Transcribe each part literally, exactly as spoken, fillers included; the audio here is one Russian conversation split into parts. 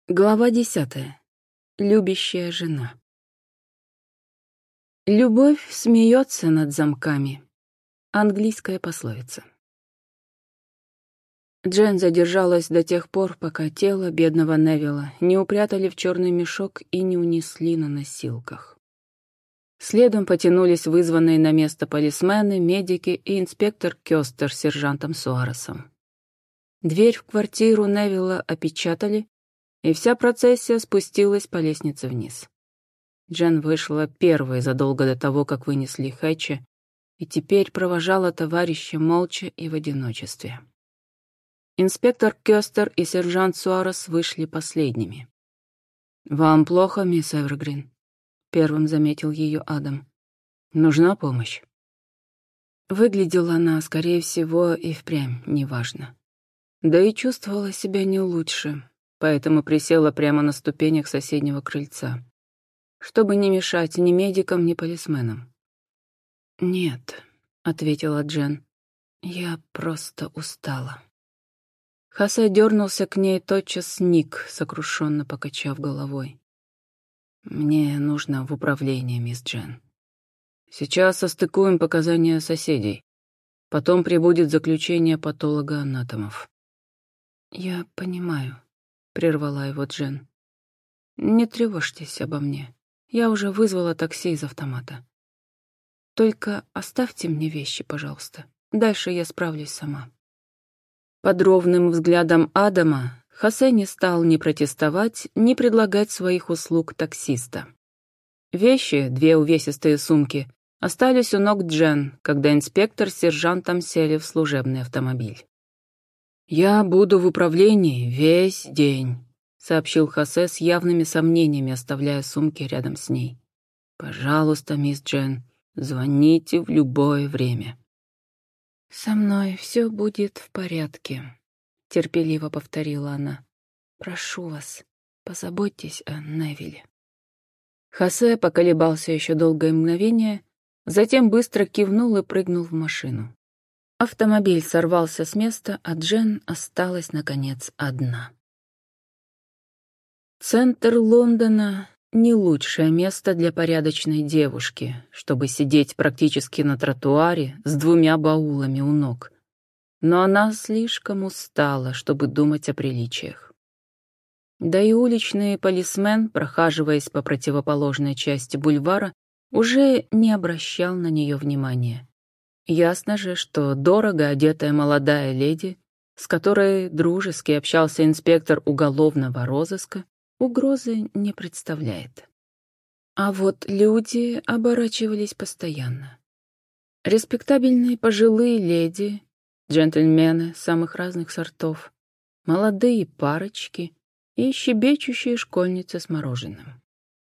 Глава десятая. Любящая жена. Любовь смеется над замками. Английская пословица. Джен задержалась до тех пор, пока тело бедного Невилла не упрятали в черный мешок и не унесли на носилках. Следом потянулись вызванные на место полисмены, медики и инспектор Кёстер с сержантом Суаресом. Дверь в квартиру Невилла опечатали, и вся процессия спустилась по лестнице вниз. Джен вышла первой задолго до того, как вынесли Хэтча, и теперь провожала товарища молча и в одиночестве. Инспектор Кёстер и сержант Суарес вышли последними. «Вам плохо, мисс Эвергрин?» — первым заметил ее Адам. «Нужна помощь?» Выглядела она, скорее всего, и впрямь неважно. Да и чувствовала себя не лучше, поэтому присела прямо на ступенях соседнего крыльца, чтобы не мешать ни медикам, ни полисменам. «Нет», — ответила Джен, — «я просто устала». Хосе дернулся к ней, тотчас сник, сокрушенно покачав головой. «Мне нужно в управление, мисс Джен. Сейчас состыкуем показания соседей. Потом прибудет заключение патолога-анатомов». «Я понимаю», — прервала его Джен. «Не тревожьтесь обо мне. Я уже вызвала такси из автомата. Только оставьте мне вещи, пожалуйста. Дальше я справлюсь сама». Под ровным взглядом Адама Хосе не стал ни протестовать, ни предлагать своих услуг таксиста. Вещи, две увесистые сумки, остались у ног Джен, когда инспектор с сержантом сели в служебный автомобиль. «Я буду в управлении весь день», — сообщил Хосе с явными сомнениями, оставляя сумки рядом с ней. «Пожалуйста, мисс Джен, звоните в любое время». «Со мной все будет в порядке», — терпеливо повторила она. «Прошу вас, позаботьтесь о Невилле». Хосе поколебался еще долгое мгновение, затем быстро кивнул и прыгнул в машину. Автомобиль сорвался с места, а Джен осталась, наконец, одна. Центр Лондона — не лучшее место для порядочной девушки, чтобы сидеть практически на тротуаре с двумя баулами у ног. Но она слишком устала, чтобы думать о приличиях. Да и уличный полисмен, прохаживаясь по противоположной части бульвара, уже не обращал на нее внимания. Ясно же, что дорого одетая молодая леди, с которой дружески общался инспектор уголовного розыска, угрозы не представляет. А вот люди оборачивались постоянно. Респектабельные пожилые леди, джентльмены самых разных сортов, молодые парочки и щебечущие школьницы с мороженым.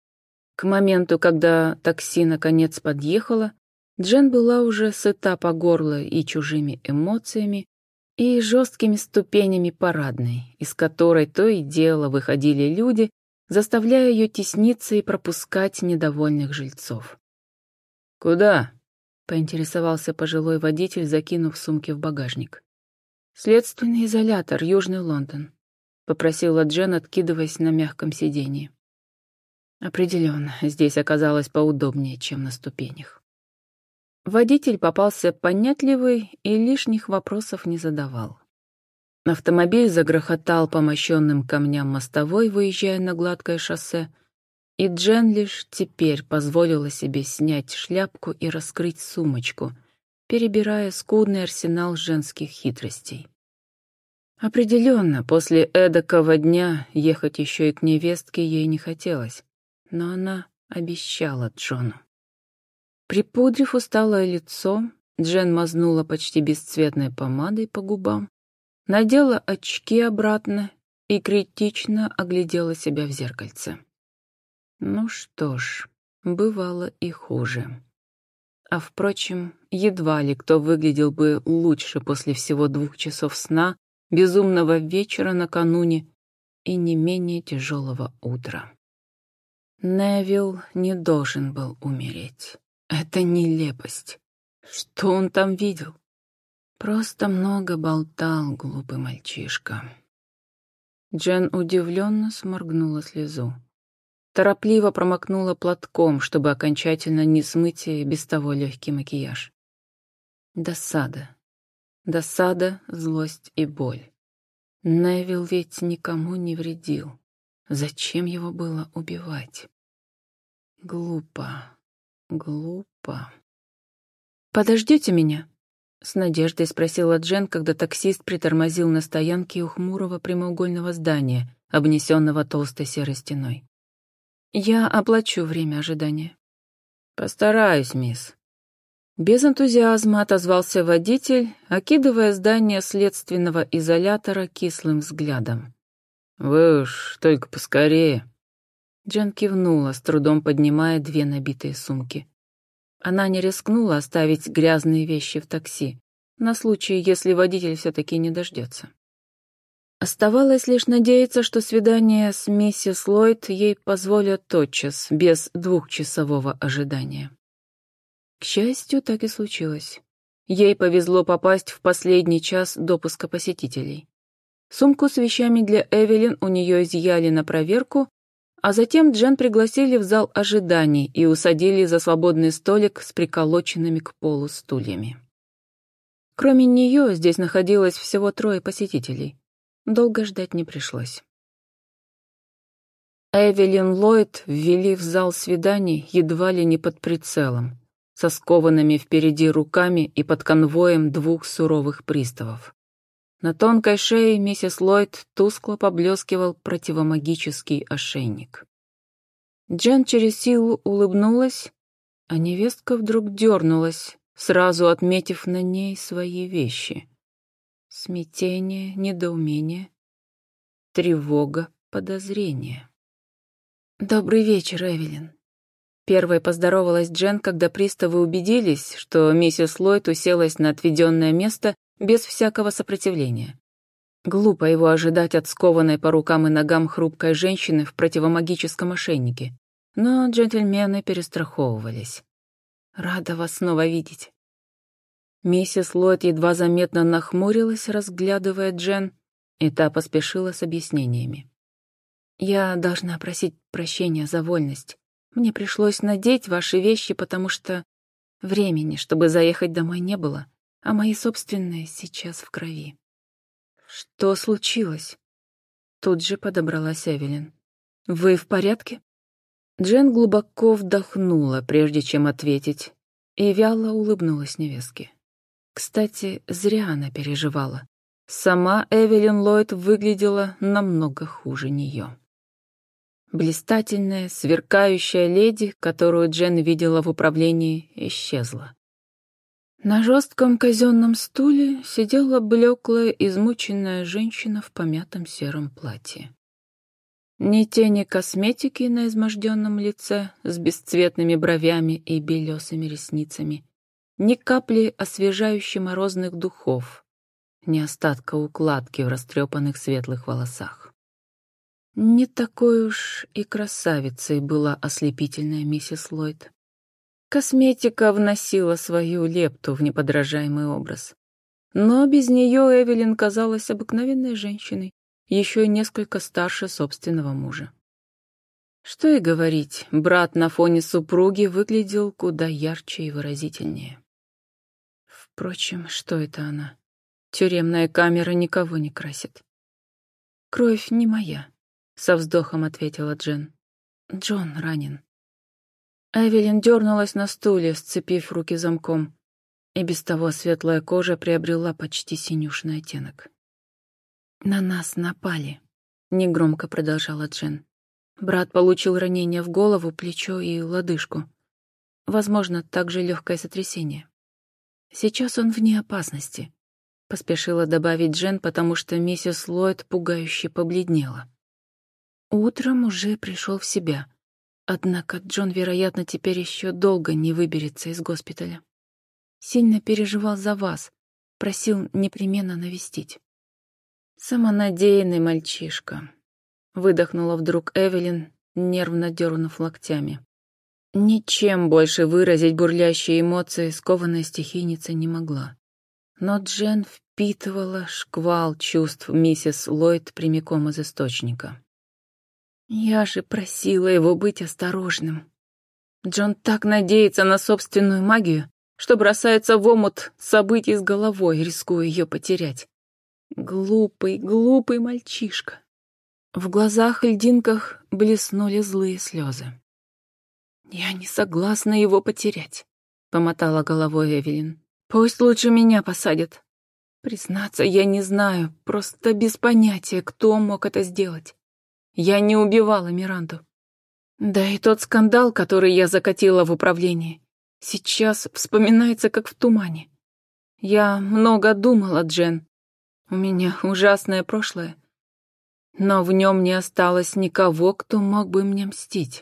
К моменту, когда такси наконец подъехало, Джен была уже сыта по горло и чужими эмоциями, и жесткими ступенями парадной, из которой то и дело выходили люди, заставляя ее тесниться и пропускать недовольных жильцов. «Куда?» — поинтересовался пожилой водитель, закинув сумки в багажник. «Следственный изолятор, Южный Лондон», — попросила Джен, откидываясь на мягком сиденье. Определенно, здесь оказалось поудобнее, чем на ступенях. Водитель попался понятливый и лишних вопросов не задавал. Автомобиль загрохотал по мощенным камням мостовой, выезжая на гладкое шоссе, и Джен лишь теперь позволила себе снять шляпку и раскрыть сумочку, перебирая скудный арсенал женских хитростей. Определенно, после эдакого дня ехать еще и к невестке ей не хотелось, но она обещала Джону. Припудрив усталое лицо, Джен мазнула почти бесцветной помадой по губам, надела очки обратно и критично оглядела себя в зеркальце. Ну что ж, бывало и хуже. А впрочем, едва ли кто выглядел бы лучше после всего двух часов сна, безумного вечера накануне и не менее тяжелого утра. Невилл не должен был умереть. Это нелепость. Что он там видел? Просто много болтал, глупый мальчишка. Джен удивленно сморгнула слезу. Торопливо промокнула платком, чтобы окончательно не смыть и без того легкий макияж. Досада. Досада, злость и боль. Невилл ведь никому не вредил. Зачем его было убивать? Глупо. Глупо. «Подождете меня?» — с надеждой спросила Джен, когда таксист притормозил на стоянке у хмурого прямоугольного здания, обнесенного толстой серой стеной. «Я оплачу время ожидания». «Постараюсь, мисс». Без энтузиазма отозвался водитель, окидывая здание следственного изолятора кислым взглядом. «Вы уж только поскорее». Джен кивнула, с трудом поднимая две набитые сумки. Она не рискнула оставить грязные вещи в такси, на случай, если водитель все-таки не дождется. Оставалось лишь надеяться, что свидание с миссис Ллойд ей позволят тотчас, без двухчасового ожидания. К счастью, так и случилось. Ей повезло попасть в последний час допуска посетителей. Сумку с вещами для Эвелин у нее изъяли на проверку, а затем Джен пригласили в зал ожиданий и усадили за свободный столик с приколоченными к полу стульями. Кроме нее здесь находилось всего трое посетителей. Долго ждать не пришлось. Эвелин Ллойд ввели в зал свиданий едва ли не под прицелом, со скованными впереди руками и под конвоем двух суровых приставов. На тонкой шее миссис Ллойд тускло поблескивал противомагический ошейник. Джен через силу улыбнулась, а невестка вдруг дернулась, сразу отметив на ней свои вещи. Смятение, недоумение, тревога, подозрение. «Добрый вечер, Эвелин». Первой поздоровалась Джен, когда приставы убедились, что миссис Ллойд уселась на отведенное место без всякого сопротивления. Глупо его ожидать от скованной по рукам и ногам хрупкой женщины в противомагическом ошейнике. Но джентльмены перестраховывались. «Рада вас снова видеть». Миссис Ллойд едва заметно нахмурилась, разглядывая Джен, и та поспешила с объяснениями. «Я должна просить прощения за вольность. Мне пришлось надеть ваши вещи, потому что времени, чтобы заехать домой, не было, а мои собственные сейчас в крови». «Что случилось?» Тут же подобралась Эвелин. «Вы в порядке?» Джен глубоко вдохнула, прежде чем ответить, и вяло улыбнулась невестке. Кстати, зря она переживала. Сама Эвелин Ллойд выглядела намного хуже нее. Блистательная, сверкающая леди, которую Джен видела в управлении, исчезла. На жестком казенном стуле сидела блеклая, измученная женщина в помятом сером платье. Ни тени косметики на изможденном лице с бесцветными бровями и белесыми ресницами, ни капли освежающих морозных духов, ни остатка укладки в растрепанных светлых волосах. Не такой уж и красавицей была ослепительная миссис Ллойд. Косметика вносила свою лепту в неподражаемый образ. Но без нее Эвелин казалась обыкновенной женщиной, еще и несколько старше собственного мужа. Что и говорить, брат на фоне супруги выглядел куда ярче и выразительнее. Впрочем, что это она? Тюремная камера никого не красит. «Кровь не моя», — со вздохом ответила Джен. «Джон ранен». Эвелин дернулась на стуле, сцепив руки замком, и без того светлая кожа приобрела почти синюшный оттенок. «На нас напали», — негромко продолжала Джен. «Брат получил ранение в голову, плечо и лодыжку. Возможно, также легкое сотрясение. Сейчас он вне опасности», — поспешила добавить Джен, потому что миссис Ллойд пугающе побледнела. Утром уже пришел в себя. Однако Джон, вероятно, теперь еще долго не выберется из госпиталя. Сильно переживал за вас, просил непременно навестить. «Самонадеянный мальчишка», — выдохнула вдруг Эвелин, нервно дернув локтями. Ничем больше выразить бурлящие эмоции скованная стихийница не могла. Но Джен впитывала шквал чувств миссис Ллойд прямиком из источника. Я же просила его быть осторожным. Джон так надеется на собственную магию, что бросается в омут событий с головой, рискуя ее потерять. Глупый, глупый мальчишка. В глазах-льдинках блеснули злые слезы. «Я не согласна его потерять», — помотала головой Эвелин. «Пусть лучше меня посадят. Признаться, я не знаю, просто без понятия, кто мог это сделать. Я не убивала Миранду. Да и тот скандал, который я закатила в управлении, сейчас вспоминается как в тумане. Я много думала, Джен. У меня ужасное прошлое. Но в нем не осталось никого, кто мог бы мне мстить.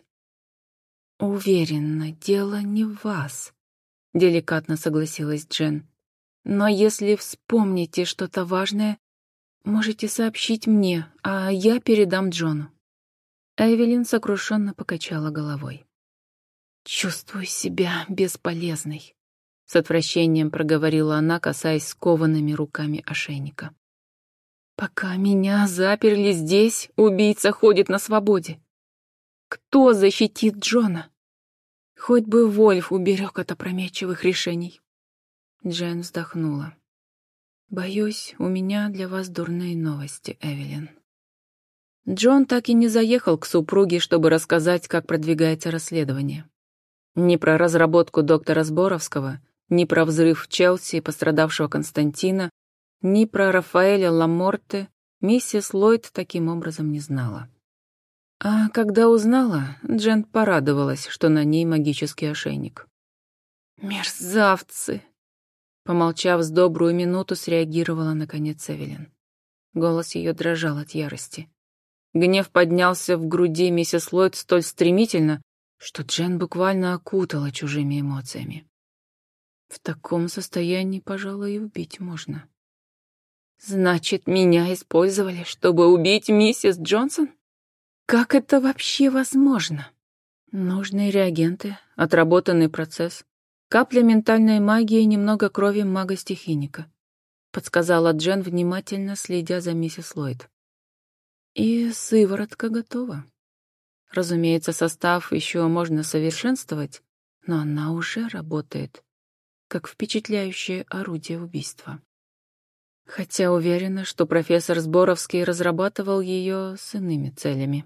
Уверена, дело не в вас», — деликатно согласилась Джен. «Но если вспомните что-то важное, можете сообщить мне, а я передам Джону». Эвелин сокрушенно покачала головой. «Чувствую себя бесполезной», — с отвращением проговорила она, касаясь скованными руками ошейника. «Пока меня заперли здесь, убийца ходит на свободе. Кто защитит Джона? Хоть бы Вольф уберег от опрометчивых решений». Джен вздохнула. «Боюсь, у меня для вас дурные новости, Эвелин». Джон так и не заехал к супруге, чтобы рассказать, как продвигается расследование. Ни про разработку доктора Сборовского, ни про взрыв в Челси пострадавшего Константина, ни про Рафаэля Ламорте миссис Ллойд таким образом не знала. А когда узнала, Джен порадовалась, что на ней магический ошейник. «Мерзавцы!» Помолчав с добрую минуту, среагировала наконец Эвелин. Голос ее дрожал от ярости. Гнев поднялся в груди миссис Ллойд столь стремительно, что Джен буквально окутала чужими эмоциями. В таком состоянии, пожалуй, и убить можно. «Значит, меня использовали, чтобы убить миссис Джонсон? Как это вообще возможно?» Нужные реагенты, отработанный процесс, капля ментальной магии и немного крови мага-стихийника, подсказала Джен, внимательно следя за миссис Ллойд. И сыворотка готова. Разумеется, состав еще можно совершенствовать, но она уже работает, как впечатляющее орудие убийства. Хотя уверена, что профессор Сборовский разрабатывал ее с иными целями.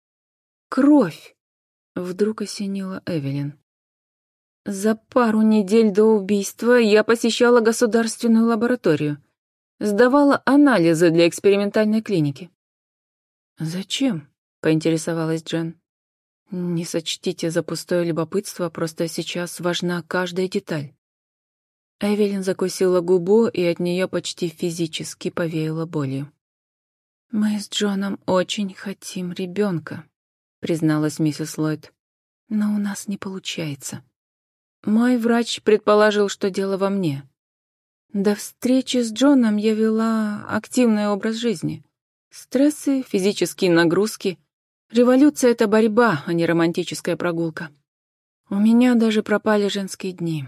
«Кровь!» — вдруг осенила Эвелин. «За пару недель до убийства я посещала государственную лабораторию, сдавала анализы для экспериментальной клиники». «Зачем?» — поинтересовалась Джен. «Не сочтите за пустое любопытство, просто сейчас важна каждая деталь». Эвелин закусила губу, и от нее почти физически повеяло болью. «Мы с Джоном очень хотим ребенка», — призналась миссис Ллойд. «Но у нас не получается. Мой врач предположил, что дело во мне. До встречи с Джоном я вела активный образ жизни. Стрессы, физические нагрузки. Революция — это борьба, а не романтическая прогулка. У меня даже пропали женские дни.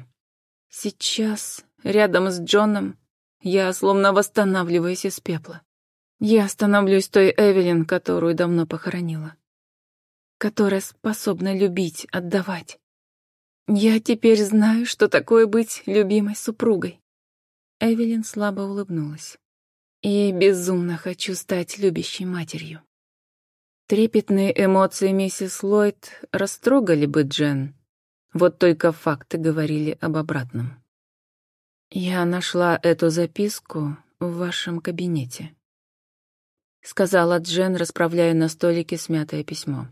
Сейчас, рядом с Джоном, я словно восстанавливаюсь из пепла. Я становлюсь той Эвелин, которую давно похоронила. Которая способна любить, отдавать. Я теперь знаю, что такое быть любимой супругой». Эвелин слабо улыбнулась. «И безумно хочу стать любящей матерью». Трепетные эмоции миссис Ллойд растрогали бы Джен. Вот только факты говорили об обратном. «Я нашла эту записку в вашем кабинете», — сказала Джен, расправляя на столике смятое письмо.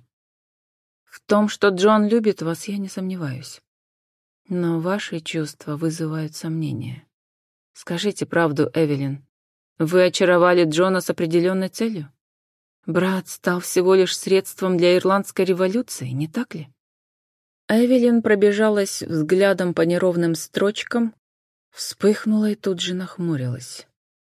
«В том, что Джон любит вас, я не сомневаюсь. Но ваши чувства вызывают сомнения. Скажите правду, Эвелин. Вы очаровали Джона с определенной целью? Брат стал всего лишь средством для ирландской революции, не так ли?» Эвелин пробежалась взглядом по неровным строчкам, вспыхнула и тут же нахмурилась.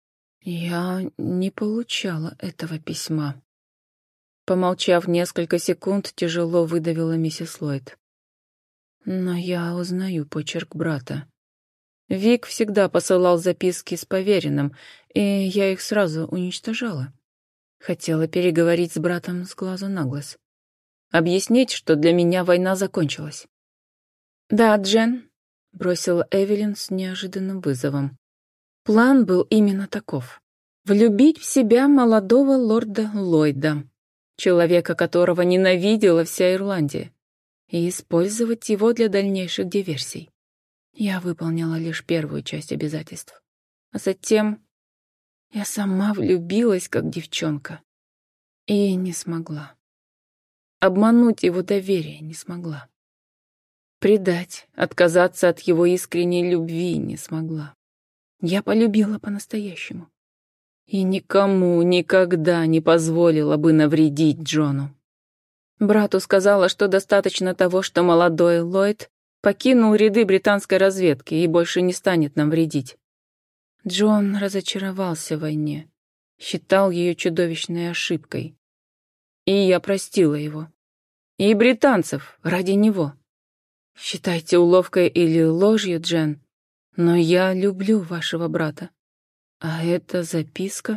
«Я не получала этого письма». Помолчав несколько секунд, тяжело выдавила миссис Ллойд. «Но я узнаю почерк брата. Вик всегда посылал записки с поверенным, и я их сразу уничтожала. Хотела переговорить с братом с глазу на глаз. Объяснить, что для меня война закончилась. «Да, Джен», — бросила Эвелин с неожиданным вызовом. План был именно таков. Влюбить в себя молодого лорда Ллойда, человека, которого ненавидела вся Ирландия, и использовать его для дальнейших диверсий. Я выполнила лишь первую часть обязательств. А затем я сама влюбилась, как девчонка. И не смогла. Обмануть его доверие не смогла. Предать, отказаться от его искренней любви не смогла. Я полюбила по-настоящему. И никому никогда не позволила бы навредить Джону. Брату сказала, что достаточно того, что молодой Ллойд покинул ряды британской разведки и больше не станет нам вредить. Джон разочаровался в войне, считал ее чудовищной ошибкой. И я простила его. И британцев ради него. Считайте уловкой или ложью, Джен, но я люблю вашего брата. А это записка?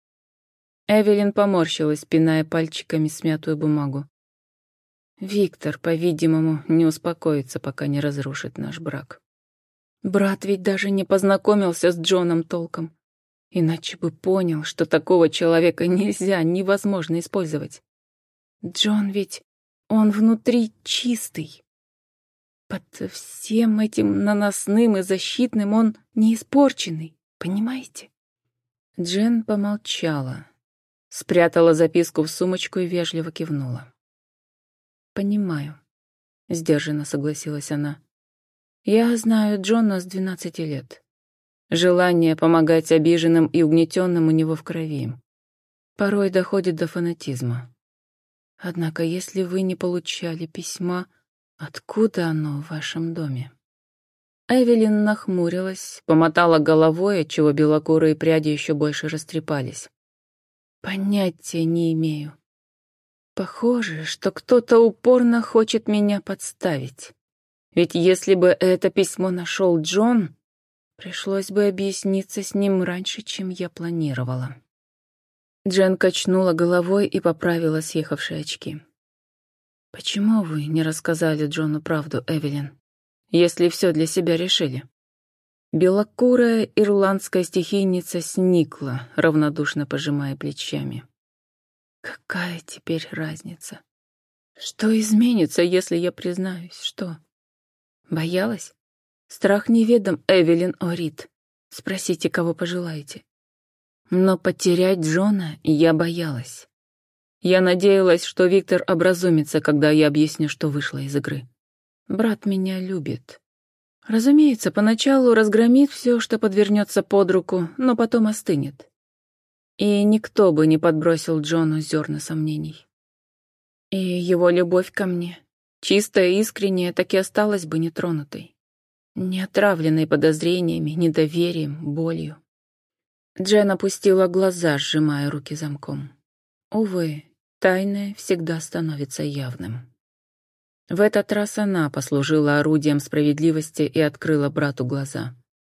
Эвелин поморщилась, пиная пальчиками смятую бумагу. Виктор, по-видимому, не успокоится, пока не разрушит наш брак. Брат ведь даже не познакомился с Джоном толком. Иначе бы понял, что такого человека нельзя, невозможно использовать. Джон ведь, он внутри чистый. Под всем этим наносным и защитным он не испорченный, понимаете? Джен помолчала, спрятала записку в сумочку и вежливо кивнула. «Понимаю», — сдержанно согласилась она. «Я знаю Джона с двенадцати лет. Желание помогать обиженным и угнетенным у него в крови. Порой доходит до фанатизма. Однако, если вы не получали письма, откуда оно в вашем доме?» Эвелин нахмурилась, помотала головой, отчего белокурые пряди еще больше растрепались. «Понятия не имею. Похоже, что кто-то упорно хочет меня подставить. Ведь если бы это письмо нашел Джон, пришлось бы объясниться с ним раньше, чем я планировала». Джен качнула головой и поправила съехавшие очки. «Почему вы не рассказали Джону правду, Эвелин, если все для себя решили?» Белокурая ирландская стихийница сникла, равнодушно пожимая плечами. «Какая теперь разница? Что изменится, если я признаюсь? Что? Боялась? Страх неведом, Эвелин Орит. Спросите, кого пожелаете. Но потерять Джона я боялась. Я надеялась, что Виктор образумится, когда я объясню, что вышла из игры. Брат меня любит. Разумеется, поначалу разгромит все, что подвернется под руку, но потом остынет. И никто бы не подбросил Джону зерна сомнений. И его любовь ко мне, чистая и искренняя, так и осталась бы нетронутой, не отравленной подозрениями, недоверием, болью. Джен опустила глаза, сжимая руки замком. Увы, тайное всегда становится явным. В этот раз она послужила орудием справедливости и открыла брату глаза.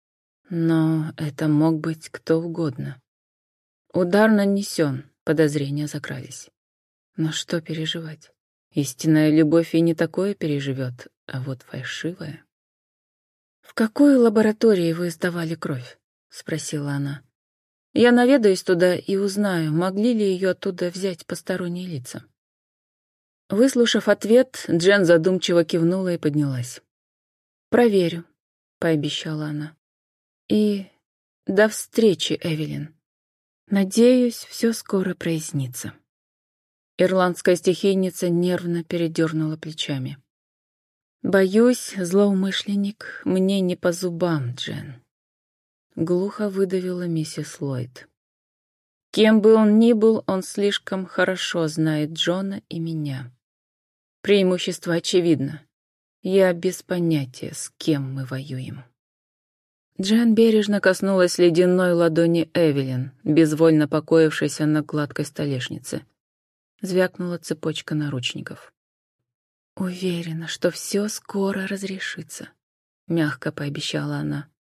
Но это мог быть кто угодно. Удар нанесен, подозрения закрались. Но что переживать? Истинная любовь и не такое переживет, а вот фальшивая. «В какой лаборатории вы сдавали кровь?» — спросила она. «Я наведаюсь туда и узнаю, могли ли ее оттуда взять посторонние лица». Выслушав ответ, Джен задумчиво кивнула и поднялась. «Проверю», — пообещала она. «И до встречи, Эвелин. Надеюсь, все скоро прояснится». Ирландская стихийница нервно передернула плечами. «Боюсь, злоумышленник мне не по зубам, Джен», — глухо выдавила миссис Ллойд. «Кем бы он ни был, он слишком хорошо знает Джона и меня. Преимущество очевидно. Я без понятия, с кем мы воюем». Джен бережно коснулась ледяной ладони Эвелин, безвольно покоившейся на гладкой столешнице. Звякнула цепочка наручников. «Уверена, что все скоро разрешится», — мягко пообещала она.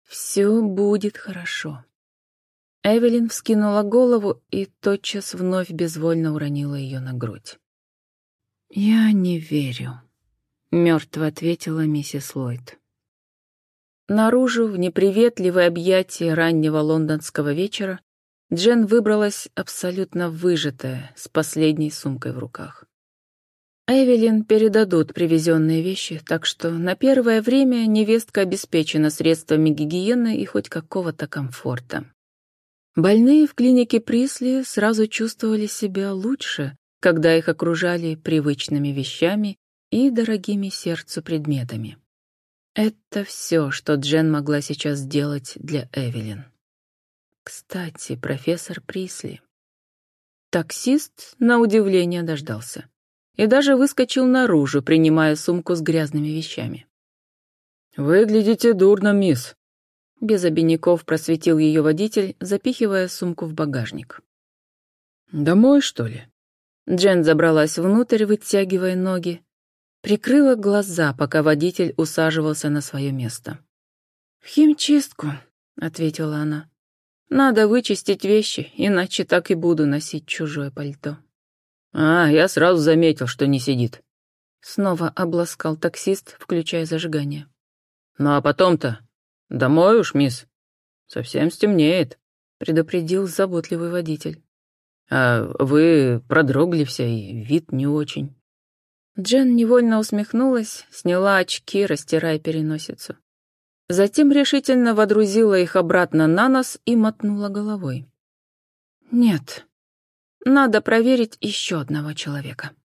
Все будет хорошо. Эвелин вскинула голову и тотчас вновь безвольно уронила ее на грудь. «Я не верю», — мертво ответила миссис Ллойд. Наружу, в неприветливое объятие раннего лондонского вечера, Джен выбралась абсолютно выжатая, с последней сумкой в руках. Эвелин передадут привезенные вещи, так что на первое время невестка обеспечена средствами гигиены и хоть какого-то комфорта. Больные в клинике Присли сразу чувствовали себя лучше, когда их окружали привычными вещами и дорогими сердцу предметами. Это все, что Джен могла сейчас сделать для Эвелин. Кстати, профессор Присли. Таксист, на удивление, дождался. И даже выскочил наружу, принимая сумку с грязными вещами. «Выглядите дурно, мисс», — без обиняков просветил ее водитель, запихивая сумку в багажник. «Домой, что ли?» Джен забралась внутрь, вытягивая ноги, прикрыла глаза, пока водитель усаживался на свое место. «В химчистку», — ответила она. «Надо вычистить вещи, иначе так и буду носить чужое пальто». «А, я сразу заметил, что не сидит». Снова обласкал таксист, включая зажигание. «Ну а потом-то? Домой уж, мисс. Совсем стемнеет», — предупредил заботливый водитель. «А вы продрогли вся и вид не очень». Джен невольно усмехнулась, сняла очки, растирая переносицу. Затем решительно водрузила их обратно на нос и мотнула головой. «Нет, надо проверить еще одного человека».